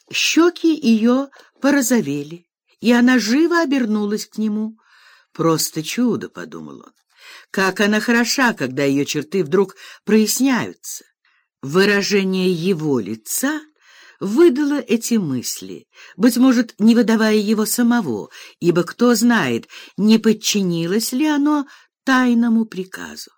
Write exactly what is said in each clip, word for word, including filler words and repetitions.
Щеки ее порозовели, и она живо обернулась к нему. «Просто чудо», — подумал он. «Как она хороша, когда ее черты вдруг проясняются». Выражение его лица выдало эти мысли, быть может, не выдавая его самого, ибо, кто знает, не подчинилось ли оно тайному приказу.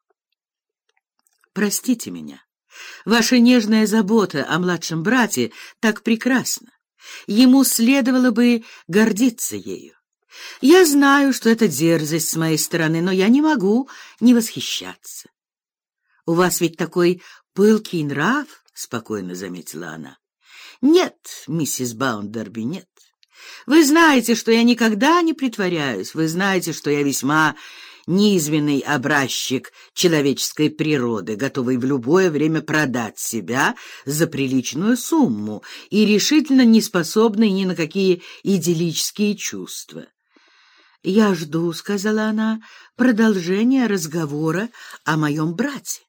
«Простите меня. Ваша нежная забота о младшем брате так прекрасна. Ему следовало бы гордиться ею. Я знаю, что это дерзость с моей стороны, но я не могу не восхищаться. У вас ведь такой пылкий нрав, — спокойно заметила она. Нет, миссис Баундерби, нет. Вы знаете, что я никогда не притворяюсь. Вы знаете, что я весьма низменный образчик человеческой природы, готовый в любое время продать себя за приличную сумму и решительно не способный ни на какие идиллические чувства. «Я жду, — сказала она, — продолжения разговора о моем брате.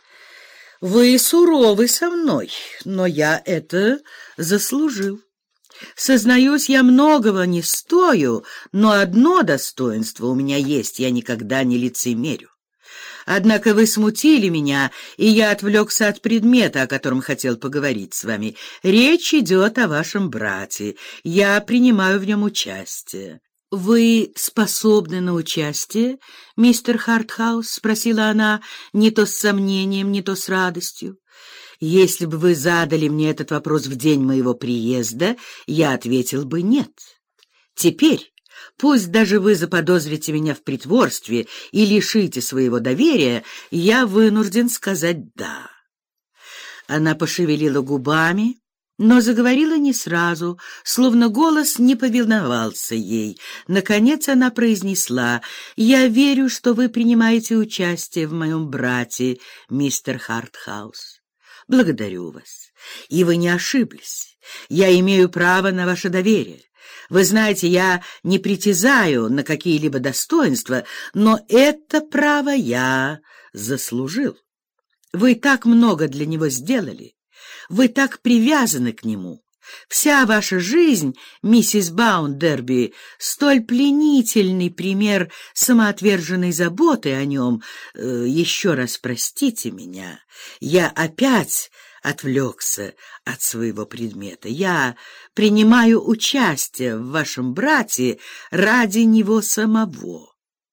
Вы суровы со мной, но я это заслужил. Сознаюсь, я многого не стою, но одно достоинство у меня есть — я никогда не лицемерю. Однако вы смутили меня, и я отвлекся от предмета, о котором хотел поговорить с вами. Речь идет о вашем брате. Я принимаю в нем участие». «Вы способны на участие, мистер Хартхаус?» — спросила она, не то с сомнением, не то с радостью. «Если бы вы задали мне этот вопрос в день моего приезда, я ответил бы «нет». Теперь, пусть даже вы заподозрите меня в притворстве и лишите своего доверия, я вынужден сказать «да». Она пошевелила губами, но заговорила не сразу, словно голос не повиновался ей. Наконец она произнесла: «Я верю, что вы принимаете участие в моем брате, мистер Хартхаус. Благодарю вас. И вы не ошиблись. Я имею право на ваше доверие. Вы знаете, я не притязаю на какие-либо достоинства, но это право я заслужил. Вы так много для него сделали. Вы так привязаны к нему. Вся ваша жизнь, миссис Баундерби, столь пленительный пример самоотверженной заботы о нем. Э, еще раз простите меня. Я опять отвлекся от своего предмета. Я принимаю участие в вашем брате ради него самого».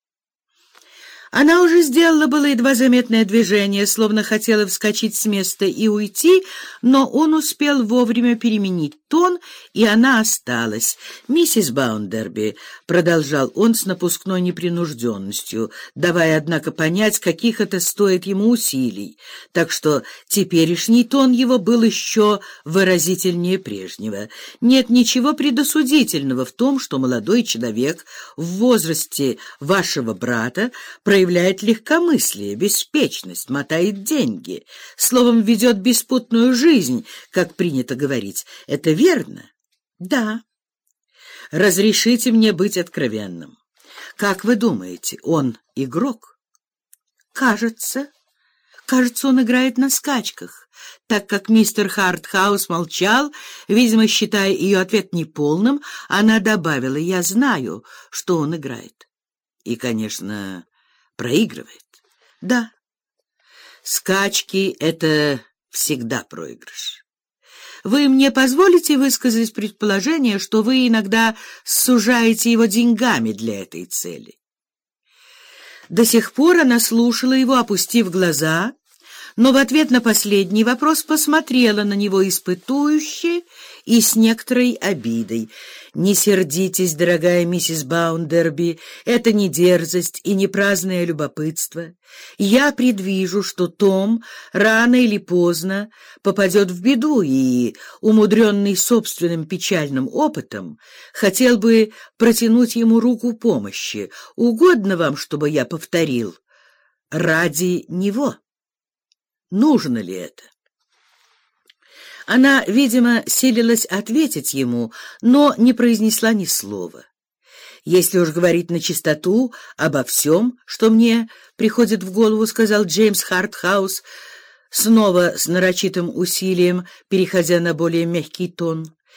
Она уже сделала было едва заметное движение, словно хотела вскочить с места и уйти, но он успел вовремя переменить тон, и она осталась. «Миссис Баундерби», — продолжал он с напускной непринужденностью, давая, однако, понять, каких это стоит ему усилий, так что теперешний тон его был еще выразительнее прежнего. «Нет ничего предосудительного в том, что молодой человек в возрасте вашего брата проявляет легкомыслие, беспечность, мотает деньги, словом, ведет беспутную жизнь, как принято говорить. Это верно? Да. Разрешите мне быть откровенным. Как вы думаете, он игрок? Кажется. Кажется, он играет на скачках. Так как мистер Хартхаус молчал, видимо, считая ее ответ неполным, она добавила: «Я знаю, что он играет». И, конечно, проигрывает. Да, скачки — это всегда проигрыш. Вы мне позволите высказать предположение, что вы иногда сужаете его деньгами для этой цели? До сих пор она слушала его, опустив глаза, но в ответ на последний вопрос посмотрела на него испытующе и с некоторой обидой. «Не сердитесь, дорогая миссис Баундерби, это не дерзость и не праздное любопытство. Я предвижу, что Том рано или поздно попадет в беду и, умудренный собственным печальным опытом, хотел бы протянуть ему руку помощи. Угодно вам, чтобы я повторил? Ради него. Нужно ли это?» Она, видимо, силилась ответить ему, но не произнесла ни слова. «Если уж говорить на чистоту обо всем, что мне приходит в голову, — сказал Джеймс Хартхаус, снова с нарочитым усилием переходя на более мягкий тон,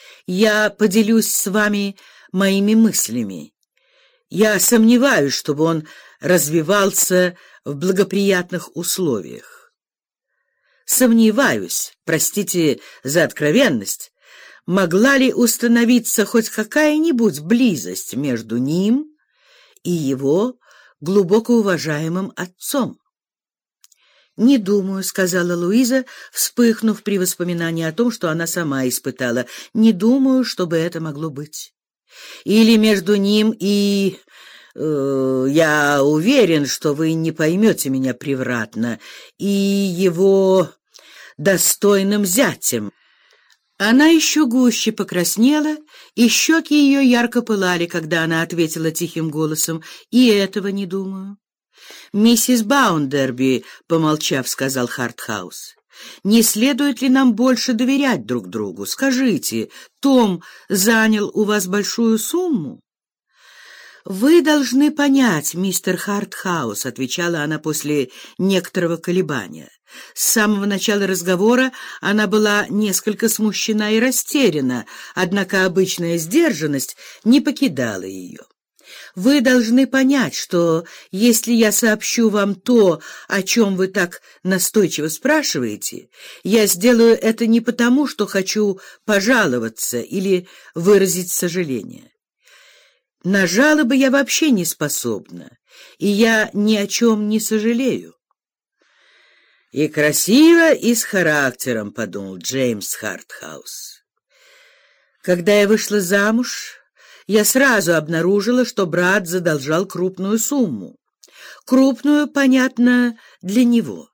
Я поделюсь с вами моими мыслями. Я сомневаюсь, чтобы он развивался в благоприятных условиях. Сомневаюсь, простите за откровенность, могла ли установиться хоть какая-нибудь близость между ним и его глубоко уважаемым отцом. «Не думаю», — сказала Луиза, вспыхнув при воспоминании о том, что она сама испытала. «Не думаю, чтобы это могло быть. Или между ним и... Э, я уверен, что вы не поймете меня превратно, и его достойным зятем». Она еще гуще покраснела, и щеки ее ярко пылали, когда она ответила тихим голосом: «И этого не думаю». «Миссис Баундерби», — помолчав, сказал Хартхаус, — «не следует ли нам больше доверять друг другу? Скажите, Том занял у вас большую сумму?» «Вы должны понять, мистер Хартхаус», — отвечала она после некоторого колебания. С самого начала разговора она была несколько смущена и растеряна, однако обычная сдержанность не покидала ее. «Вы должны понять, что если я сообщу вам то, о чем вы так настойчиво спрашиваете, я сделаю это не потому, что хочу пожаловаться или выразить сожаление. На жалобы я вообще не способна, и я ни о чем не сожалею». «И красиво, и с характером», — подумал Джеймс Хартхаус. «Когда я вышла замуж, я сразу обнаружила, что брат задолжал крупную сумму. Крупную, понятно, для него.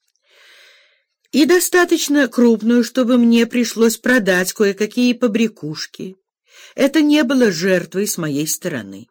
И достаточно крупную, чтобы мне пришлось продать кое-какие побрякушки. Это не было жертвой с моей стороны.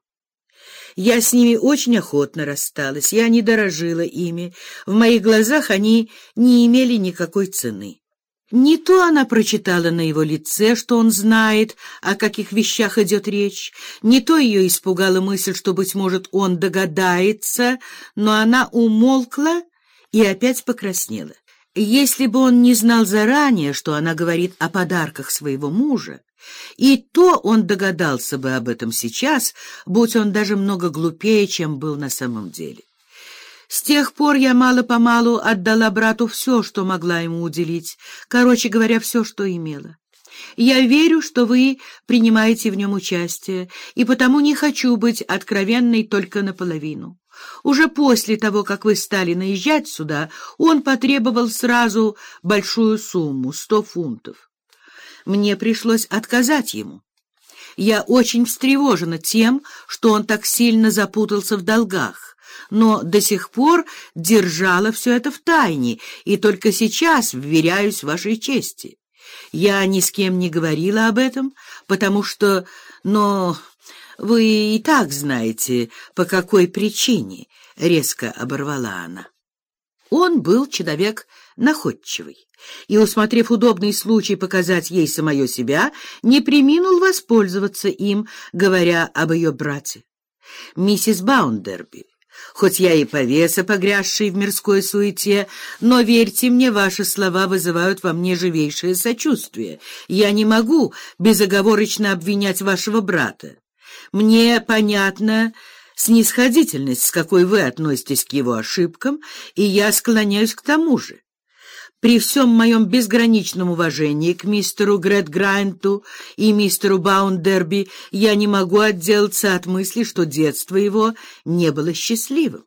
Я с ними очень охотно рассталась, я не дорожила ими, в моих глазах они не имели никакой цены. Не то она прочитала на его лице, что он знает, о каких вещах идет речь, не то ее испугала мысль, что, быть может, он догадается, но она умолкла и опять покраснела. Если бы он не знал заранее, что она говорит о подарках своего мужа, и то он догадался бы об этом сейчас, будь он даже много глупее, чем был на самом деле. С тех пор я мало-помалу отдала брату все, что могла ему уделить, короче говоря, все, что имела. Я верю, что вы принимаете в нем участие, и потому не хочу быть откровенной только наполовину. Уже после того, как вы стали наезжать сюда, он потребовал сразу большую сумму — сто фунтов. Мне пришлось отказать ему. Я очень встревожена тем, что он так сильно запутался в долгах, но до сих пор держала все это в тайне, и только сейчас вверяюсь вашей чести. Я ни с кем не говорила об этом, потому что... Но вы и так знаете, по какой причине, — резко оборвала она. Он был человек находчивый, и, усмотрев удобный случай показать ей самое себя, не преминул воспользоваться им, говоря об ее брате. «Миссис Баундерби, хоть я и повеса, погрязший в мирской суете, но, верьте мне, ваши слова вызывают во мне живейшее сочувствие. Я не могу безоговорочно обвинять вашего брата. Мне понятна снисходительность, с какой вы относитесь к его ошибкам, и я склоняюсь к тому же. При всем моем безграничном уважении к мистеру Грэдграйнту и мистеру Баундерби я не могу отделаться от мысли, что детство его не было счастливым.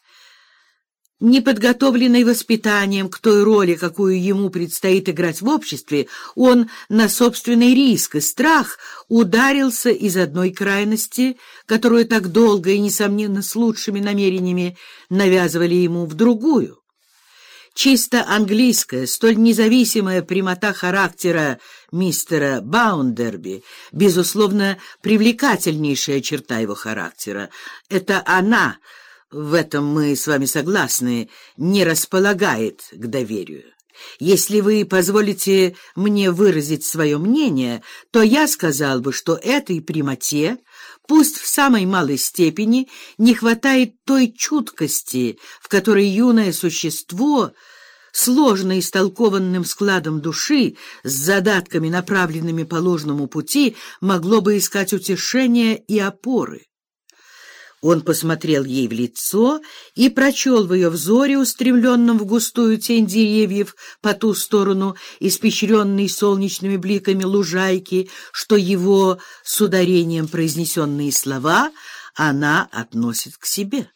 Неподготовленный воспитанием к той роли, какую ему предстоит играть в обществе, он на собственный риск и страх ударился из одной крайности, которую так долго и, несомненно, с лучшими намерениями навязывали ему, в другую. Чисто английская, столь независимая прямота характера мистера Баундерби, безусловно, привлекательнейшая черта его характера. Это она, в этом мы с вами согласны, не располагает к доверию. Если вы позволите мне выразить свое мнение, то я сказал бы, что этой прямоте, пусть в самой малой степени, не хватает той чуткости, в которой юное существо сложно истолкованным складом души, с задатками, направленными по ложному пути, могло бы искать утешения и опоры. Он посмотрел ей в лицо и прочел в ее взоре, устремленном в густую тень деревьев по ту сторону, испещренной солнечными бликами лужайки, что его с ударением произнесенные слова она относит к себе.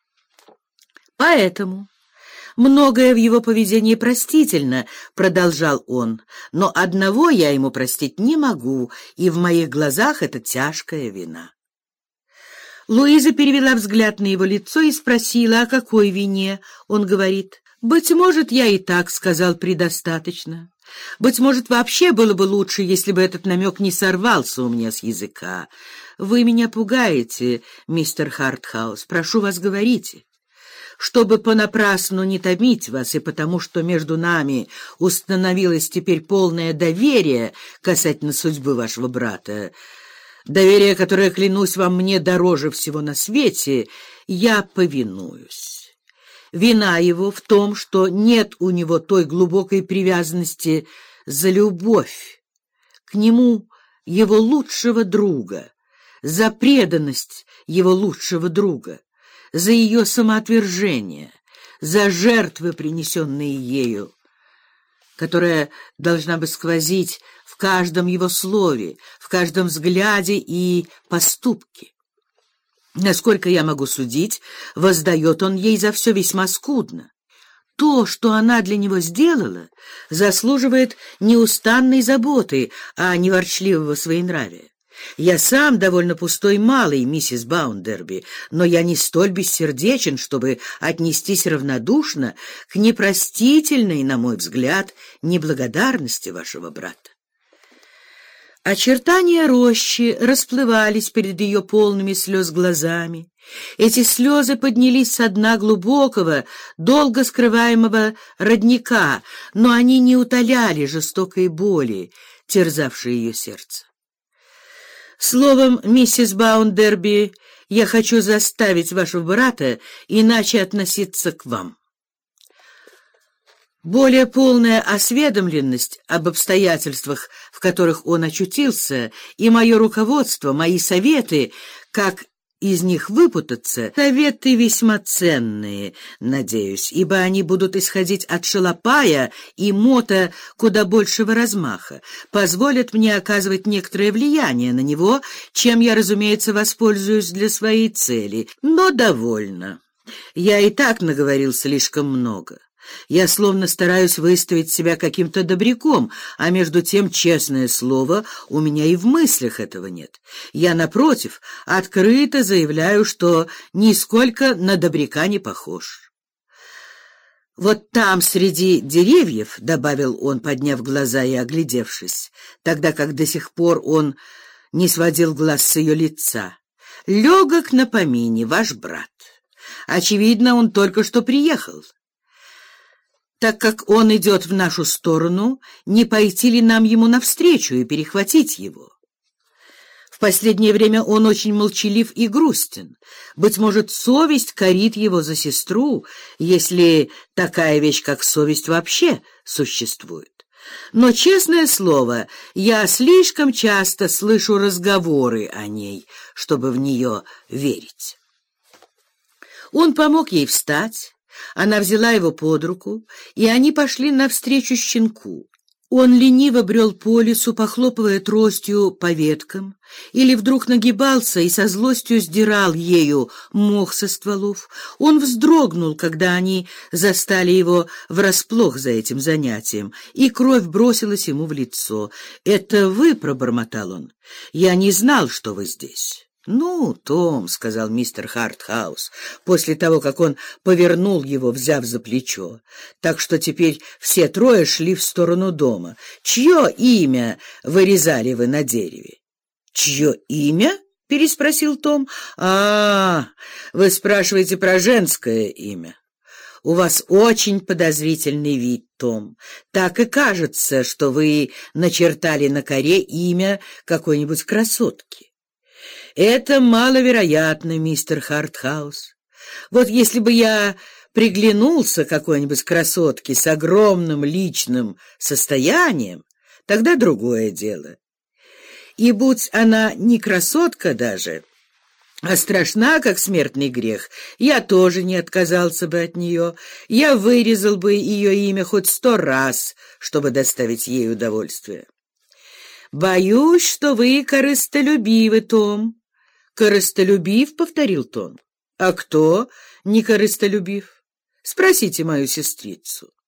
Поэтому многое в его поведении простительно, — продолжал он, — но одного я ему простить не могу, и в моих глазах это тяжкая вина. Луиза перевела взгляд на его лицо и спросила, о какой вине он говорит. «Быть может, я и так сказал предостаточно. Быть может, вообще было бы лучше, если бы этот намек не сорвался у меня с языка. Вы меня пугаете, мистер Хартхаус. Прошу вас, говорите. Чтобы понапрасну не томить вас, и потому что между нами установилось теперь полное доверие касательно судьбы вашего брата, доверие, которое, клянусь вам, мне дороже всего на свете, я повинуюсь. Вина его в том, что нет у него той глубокой привязанности за любовь к нему, его лучшего друга, за преданность его лучшего друга, за ее самоотвержение, за жертвы, принесенные ею, которая должна бы сквозить в каждом его слове, в каждом взгляде и поступке. Насколько я могу судить, воздает он ей за все весьма скудно. То, что она для него сделала, заслуживает неустанной заботы, а не ворчливого своенравия. Я сам довольно пустой малый, миссис Баундерби, но я не столь бессердечен, чтобы отнестись равнодушно к непростительной, на мой взгляд, неблагодарности вашего брата. Очертания рощи расплывались перед ее полными слез глазами. Эти слезы поднялись со дна глубокого, долго скрываемого родника, но они не утоляли жестокой боли, терзавшей ее сердце. Словом, миссис Баундерби, я хочу заставить вашего брата иначе относиться к вам. Более полная осведомленность об обстоятельствах, в которых он очутился, и мое руководство, мои советы, как из них выпутаться, советы весьма ценные, надеюсь, ибо они будут исходить от шалопая и мота куда большего размаха, позволят мне оказывать некоторое влияние на него, чем я, разумеется, воспользуюсь для своей цели. Но довольно. Я и так наговорил слишком много. Я словно стараюсь выставить себя каким-то добряком, а между тем, честное слово, у меня и в мыслях этого нет. Я, напротив, открыто заявляю, что нисколько на добряка не похож. «Вот там, среди деревьев, — добавил он, подняв глаза и оглядевшись, тогда как до сих пор он не сводил глаз с ее лица, — легок на помине ваш брат. Очевидно, он только что приехал. Так как он идет в нашу сторону, не пойти ли нам ему навстречу и перехватить его? В последнее время он очень молчалив и грустен. Быть может, совесть корит его за сестру, если такая вещь, как совесть, вообще существует. Но, честное слово, я слишком часто слышу разговоры о ней, чтобы в нее верить». Он помог ей встать. Она взяла его под руку, и они пошли навстречу щенку. Он лениво брел по лесу, похлопывая тростью по веткам, или вдруг нагибался и со злостью сдирал ею мох со стволов. Он вздрогнул, когда они застали его врасплох за этим занятием, и кровь бросилась ему в лицо. «Это вы?» — пробормотал он. «Я не знал, что вы здесь». «Ну, Том, — сказал мистер Хартхаус, после того, как он повернул его, взяв за плечо, так что теперь все трое шли в сторону дома. Чье имя вырезали вы на дереве?» «Чье имя?» — переспросил Том. «А, вы спрашиваете про женское имя. У вас очень подозрительный вид, Том. Так и кажется, что вы начертали на коре имя какой-нибудь красотки». «Это маловероятно, мистер Хартхаус. Вот если бы я приглянулся какой-нибудь красотке с огромным личным состоянием, тогда другое дело. И будь она не красотка даже, а страшна, как смертный грех, я тоже не отказался бы от нее, я вырезал бы ее имя хоть сто раз, чтобы доставить ей удовольствие. «Боюсь, что вы корыстолюбивы, Том». «Корыстолюбив?» — повторил Том. «А кто не корыстолюбив? Спросите мою сестрицу».